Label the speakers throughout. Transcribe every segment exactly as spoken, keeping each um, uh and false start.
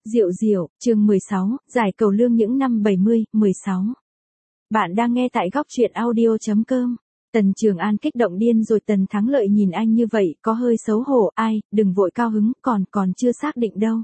Speaker 1: Diệu diệu, chương mười sáu, giải cầu lương những năm bảy mươi, mười sáu. Bạn đang nghe tại góc truyện audio chấm com. Tần Trường An kích động điên rồi. Tần Thắng Lợi nhìn anh như vậy, có hơi xấu hổ. Ai, đừng vội cao hứng, còn, còn chưa xác định đâu.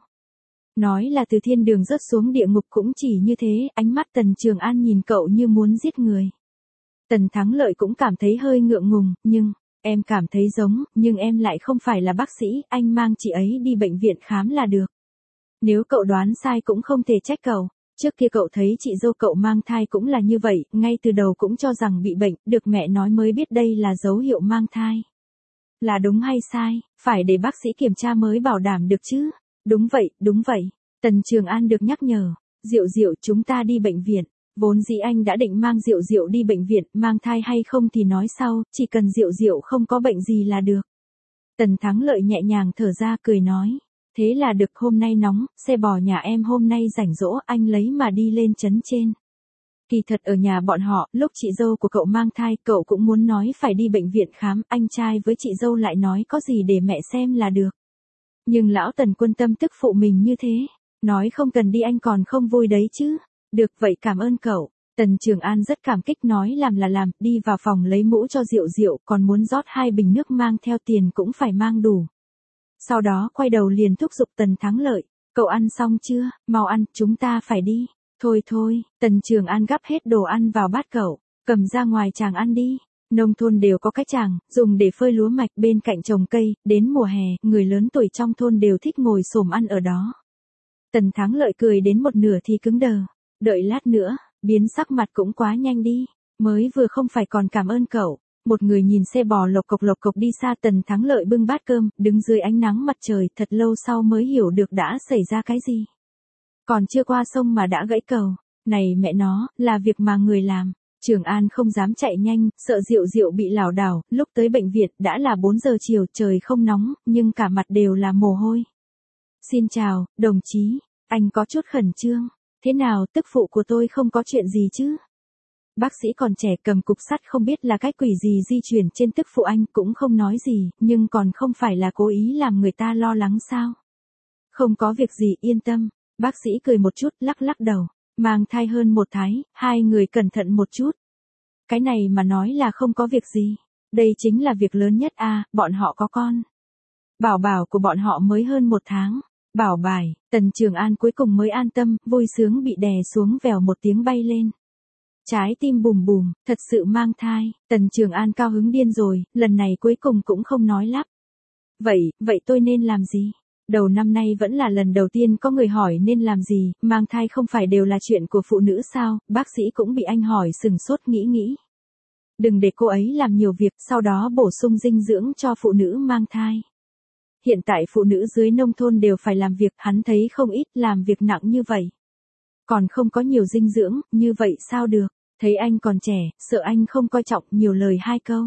Speaker 1: Nói là từ thiên đường rớt xuống địa ngục cũng chỉ như thế. Ánh mắt Tần Trường An nhìn cậu như muốn giết người. Tần Thắng Lợi cũng cảm thấy hơi ngượng ngùng, nhưng, em cảm thấy giống, nhưng em lại không phải là bác sĩ, anh mang chị ấy đi bệnh viện khám là được. Nếu cậu đoán sai cũng không thể trách cậu. Trước kia cậu thấy chị dâu cậu mang thai cũng là như vậy, ngay từ đầu cũng cho rằng bị bệnh, được mẹ nói mới biết đây là dấu hiệu mang thai. Là đúng hay sai, phải để bác sĩ kiểm tra mới bảo đảm được chứ. Đúng vậy, đúng vậy. Tần Trường An được nhắc nhở. Diệu diệu, chúng ta đi bệnh viện. Vốn dĩ anh đã định mang Diệu diệu đi bệnh viện, mang thai hay không thì nói sau, chỉ cần Diệu diệu không có bệnh gì là được. Tần Thắng Lợi nhẹ nhàng thở ra cười nói. Thế là được, hôm nay nóng, xe bò nhà em hôm nay rảnh rỗi, anh lấy mà đi lên trấn trên. Kỳ thật ở nhà bọn họ, lúc chị dâu của cậu mang thai, cậu cũng muốn nói phải đi bệnh viện khám, anh trai với chị dâu lại nói có gì để mẹ xem là được. Nhưng lão Tần Quân tâm tức phụ mình như thế, nói không cần đi anh còn không vui đấy chứ. Được vậy, cảm ơn cậu. Tần Trường An rất cảm kích, nói làm là làm, đi vào phòng lấy mũ cho Diệu diệu, còn muốn rót hai bình nước, mang theo tiền cũng phải mang đủ. Sau đó quay đầu liền thúc giục Tần Thắng Lợi, cậu ăn xong chưa, mau ăn, chúng ta phải đi. Thôi thôi, Tần Trường An gắp hết đồ ăn vào bát cậu, cầm ra ngoài chàng ăn đi. Nông thôn đều có cái chàng, dùng để phơi lúa mạch bên cạnh trồng cây, đến mùa hè, người lớn tuổi trong thôn đều thích ngồi xổm ăn ở đó. Tần Thắng Lợi cười đến một nửa thì cứng đờ, đợi lát nữa, biến sắc mặt cũng quá nhanh đi, mới vừa không phải còn cảm ơn cậu. Một người nhìn xe bò lộc cộc lộc cộc đi xa. Tần Thắng Lợi bưng bát cơm, đứng dưới ánh nắng mặt trời, thật lâu sau mới hiểu được đã xảy ra cái gì. Còn chưa qua sông mà đã gãy cầu, này mẹ nó, là việc mà người làm. Trường An không dám chạy nhanh, sợ Diệu diệu bị lảo đảo, lúc tới bệnh viện đã là bốn giờ chiều, trời không nóng, nhưng cả mặt đều là mồ hôi. Xin chào, đồng chí, anh có chút khẩn trương, thế nào, tức phụ của tôi không có chuyện gì chứ? Bác sĩ còn trẻ cầm cục sắt không biết là cái quỷ gì di chuyển trên tức phụ anh, cũng không nói gì, nhưng còn không phải là cố ý làm người ta lo lắng sao? Không có việc gì, yên tâm. Bác sĩ cười một chút, lắc lắc đầu. Mang thai hơn một tháng, hai người cẩn thận một chút. Cái này mà nói là không có việc gì. Đây chính là việc lớn nhất à, bọn họ có con. Bảo bảo của bọn họ mới hơn một tháng. Bảo bài, Tần Trường An cuối cùng mới an tâm, vui sướng bị đè xuống, vèo một tiếng bay lên. Trái tim bùm bùm, thật sự mang thai. Tần Trường An cao hứng điên rồi, lần này cuối cùng cũng không nói lắp. Vậy, vậy tôi nên làm gì? Đầu năm nay vẫn là lần đầu tiên có người hỏi nên làm gì, mang thai không phải đều là chuyện của phụ nữ sao? Bác sĩ cũng bị anh hỏi sừng sốt, nghĩ nghĩ. Đừng để cô ấy làm nhiều việc, sau đó bổ sung dinh dưỡng cho phụ nữ mang thai. Hiện tại phụ nữ dưới nông thôn đều phải làm việc, hắn thấy không ít làm việc nặng như vậy. Còn không có nhiều dinh dưỡng, như vậy sao được? Thấy anh còn trẻ, sợ anh không coi trọng, nhiều lời hai câu.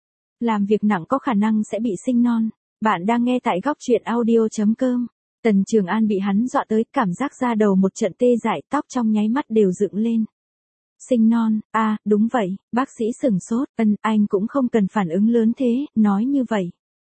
Speaker 1: Làm việc nặng có khả năng sẽ bị sinh non. Bạn đang nghe tại góc truyện audio chấm com. Tần Trường An bị hắn dọa tới, cảm giác da đầu một trận tê dại, tóc trong nháy mắt đều dựng lên. Sinh non, à, đúng vậy, bác sĩ sửng sốt, ân, anh cũng không cần phản ứng lớn thế, nói như vậy.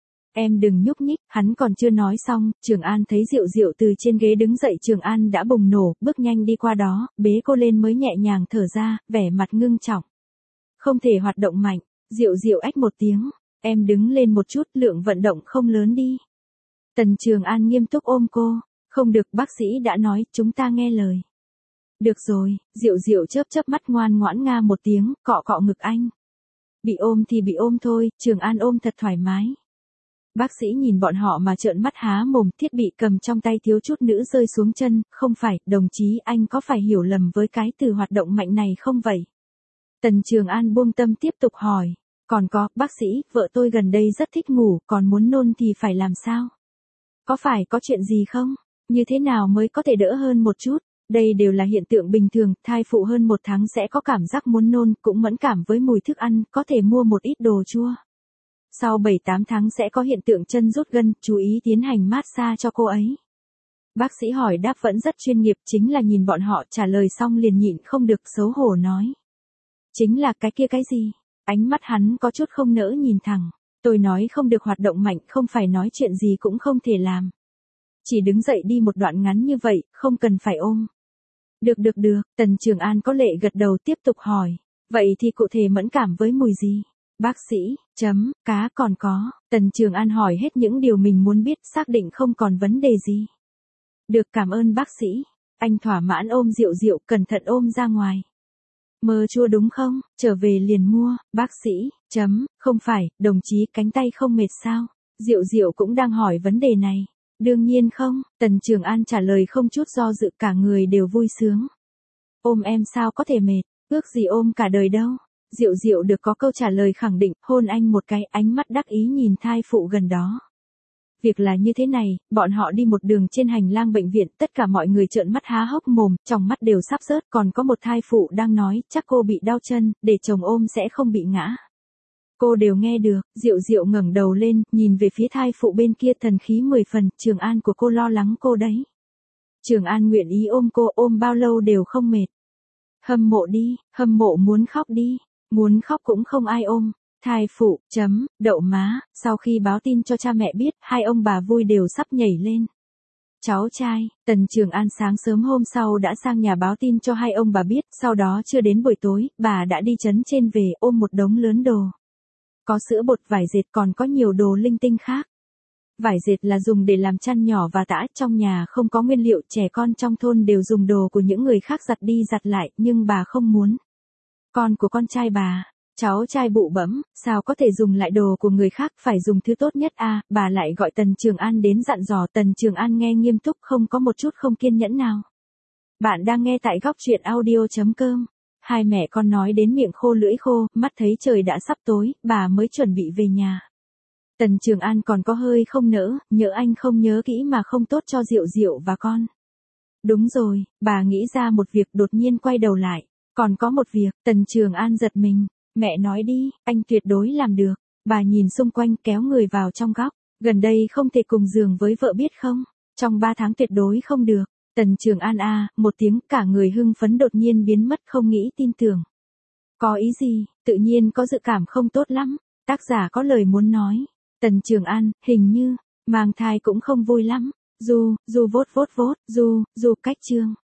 Speaker 1: Em đừng nhúc nhích, hắn còn chưa nói xong, Trường An thấy Diệu diệu từ trên ghế đứng dậy. Trường An đã bùng nổ, bước nhanh đi qua đó, bế cô lên mới nhẹ nhàng thở ra, vẻ mặt ngưng trọng. Không thể hoạt động mạnh. Diệu diệu ách một tiếng, em đứng lên một chút, lượng vận động không lớn đi. Tần Trường An nghiêm túc ôm cô, không được, bác sĩ đã nói, chúng ta nghe lời. Được rồi, Diệu diệu chớp chớp mắt ngoan ngoãn nga một tiếng, cọ cọ ngực anh. Bị ôm thì bị ôm thôi, Trường An ôm thật thoải mái. Bác sĩ nhìn bọn họ mà trợn mắt há mồm, thiết bị cầm trong tay thiếu chút nữa rơi xuống chân. Không phải, đồng chí, anh có phải hiểu lầm với cái từ hoạt động mạnh này không vậy? Tần Trường An buông tâm tiếp tục hỏi. Còn có, bác sĩ, vợ tôi gần đây rất thích ngủ, còn muốn nôn thì phải làm sao? Có phải có chuyện gì không? Như thế nào mới có thể đỡ hơn một chút? Đây đều là hiện tượng bình thường, thai phụ hơn một tháng sẽ có cảm giác muốn nôn, cũng mẫn cảm với mùi thức ăn, có thể mua một ít đồ chua. Sau bảy tám tháng sẽ có hiện tượng chân rút gân, chú ý tiến hành massage cho cô ấy. Bác sĩ hỏi đáp vẫn rất chuyên nghiệp, chính là nhìn bọn họ trả lời xong liền nhịn không được, xấu hổ nói. Chính là cái kia cái gì? Ánh mắt hắn có chút không nỡ nhìn thẳng. Tôi nói không được hoạt động mạnh, không phải nói chuyện gì cũng không thể làm. chỉ đứng dậy đi một đoạn ngắn như vậy, không cần phải ôm. Được được được, Tần Trường An có lệ gật đầu tiếp tục hỏi. Vậy thì cụ thể mẫn cảm với mùi gì? Bác sĩ, chấm, cá còn có. Tần Trường An hỏi hết những điều mình muốn biết, xác định không còn vấn đề gì. Được, cảm ơn bác sĩ. Anh thỏa mãn ôm Diệu Diệu, cẩn thận ôm ra ngoài. Mơ chua đúng không? Trở về liền mua. Bác sĩ, chấm, không phải, đồng chí cánh tay không mệt sao? Diệu Diệu cũng đang hỏi vấn đề này. Đương nhiên không, Tần Trường An trả lời không chút do dự, cả người đều vui sướng. Ôm em sao có thể mệt, ước gì ôm cả đời đâu. Diệu Diệu được có câu trả lời khẳng định, hôn anh một cái, ánh mắt đắc ý nhìn thai phụ gần đó. Việc là như thế này, bọn họ đi một đường trên hành lang bệnh viện, tất cả mọi người trợn mắt há hốc mồm, trong mắt đều sắp rớt, còn có một thai phụ đang nói, chắc cô bị đau chân, để chồng ôm sẽ không bị ngã. Cô đều nghe được. Diệu Diệu ngẩng đầu lên, nhìn về phía thai phụ bên kia, thần khí mười phần, Trường An của cô lo lắng cô đấy. Trường An nguyện ý ôm cô, ôm bao lâu đều không mệt. Hâm mộ đi, hâm mộ muốn khóc đi, muốn khóc cũng không ai ôm. Thai phụ, chấm, đậu má, sau khi báo tin cho cha mẹ biết, hai ông bà vui đều sắp nhảy lên. Cháu trai, Tần Trường An sáng sớm hôm sau đã sang nhà báo tin cho hai ông bà biết, sau đó chưa đến buổi tối, bà đã đi trấn trên về, ôm một đống lớn đồ. Có sữa bột, vải dệt, còn có nhiều đồ linh tinh khác. Vải dệt là dùng để làm chăn nhỏ và tã, trong nhà không có nguyên liệu, trẻ con trong thôn đều dùng đồ của những người khác giặt đi giặt lại, nhưng bà không muốn. Con của con trai bà, cháu trai bụ bẫm, sao có thể dùng lại đồ của người khác, phải dùng thứ tốt nhất à, bà lại gọi Tần Trường An đến dặn dò. Tần Trường An nghe nghiêm túc, không có một chút không kiên nhẫn nào. Bạn đang nghe tại góc truyện audio chấm com. Hai mẹ con nói đến miệng khô lưỡi khô, mắt thấy trời đã sắp tối, bà mới chuẩn bị về nhà. Tần Trường An còn có hơi không nỡ, nhỡ anh không nhớ kỹ mà không tốt cho Diệu Diệu và con. Đúng rồi, bà nghĩ ra một việc, đột nhiên quay đầu lại. Còn có một việc. Tần Trường An giật mình. Mẹ nói đi, anh tuyệt đối làm được. Bà nhìn xung quanh, kéo người vào trong góc. Gần đây không thể cùng giường với vợ biết không? Trong ba tháng tuyệt đối không được. Tần Trường An a, một tiếng, cả người hưng phấn đột nhiên biến mất, không nghĩ tin tưởng. Có ý gì? Tự nhiên có dự cảm không tốt lắm. Tác giả có lời muốn nói. Tần Trường An, hình như mang thai cũng không vui lắm. Du, du vốt vốt vốt, du, du cách chương.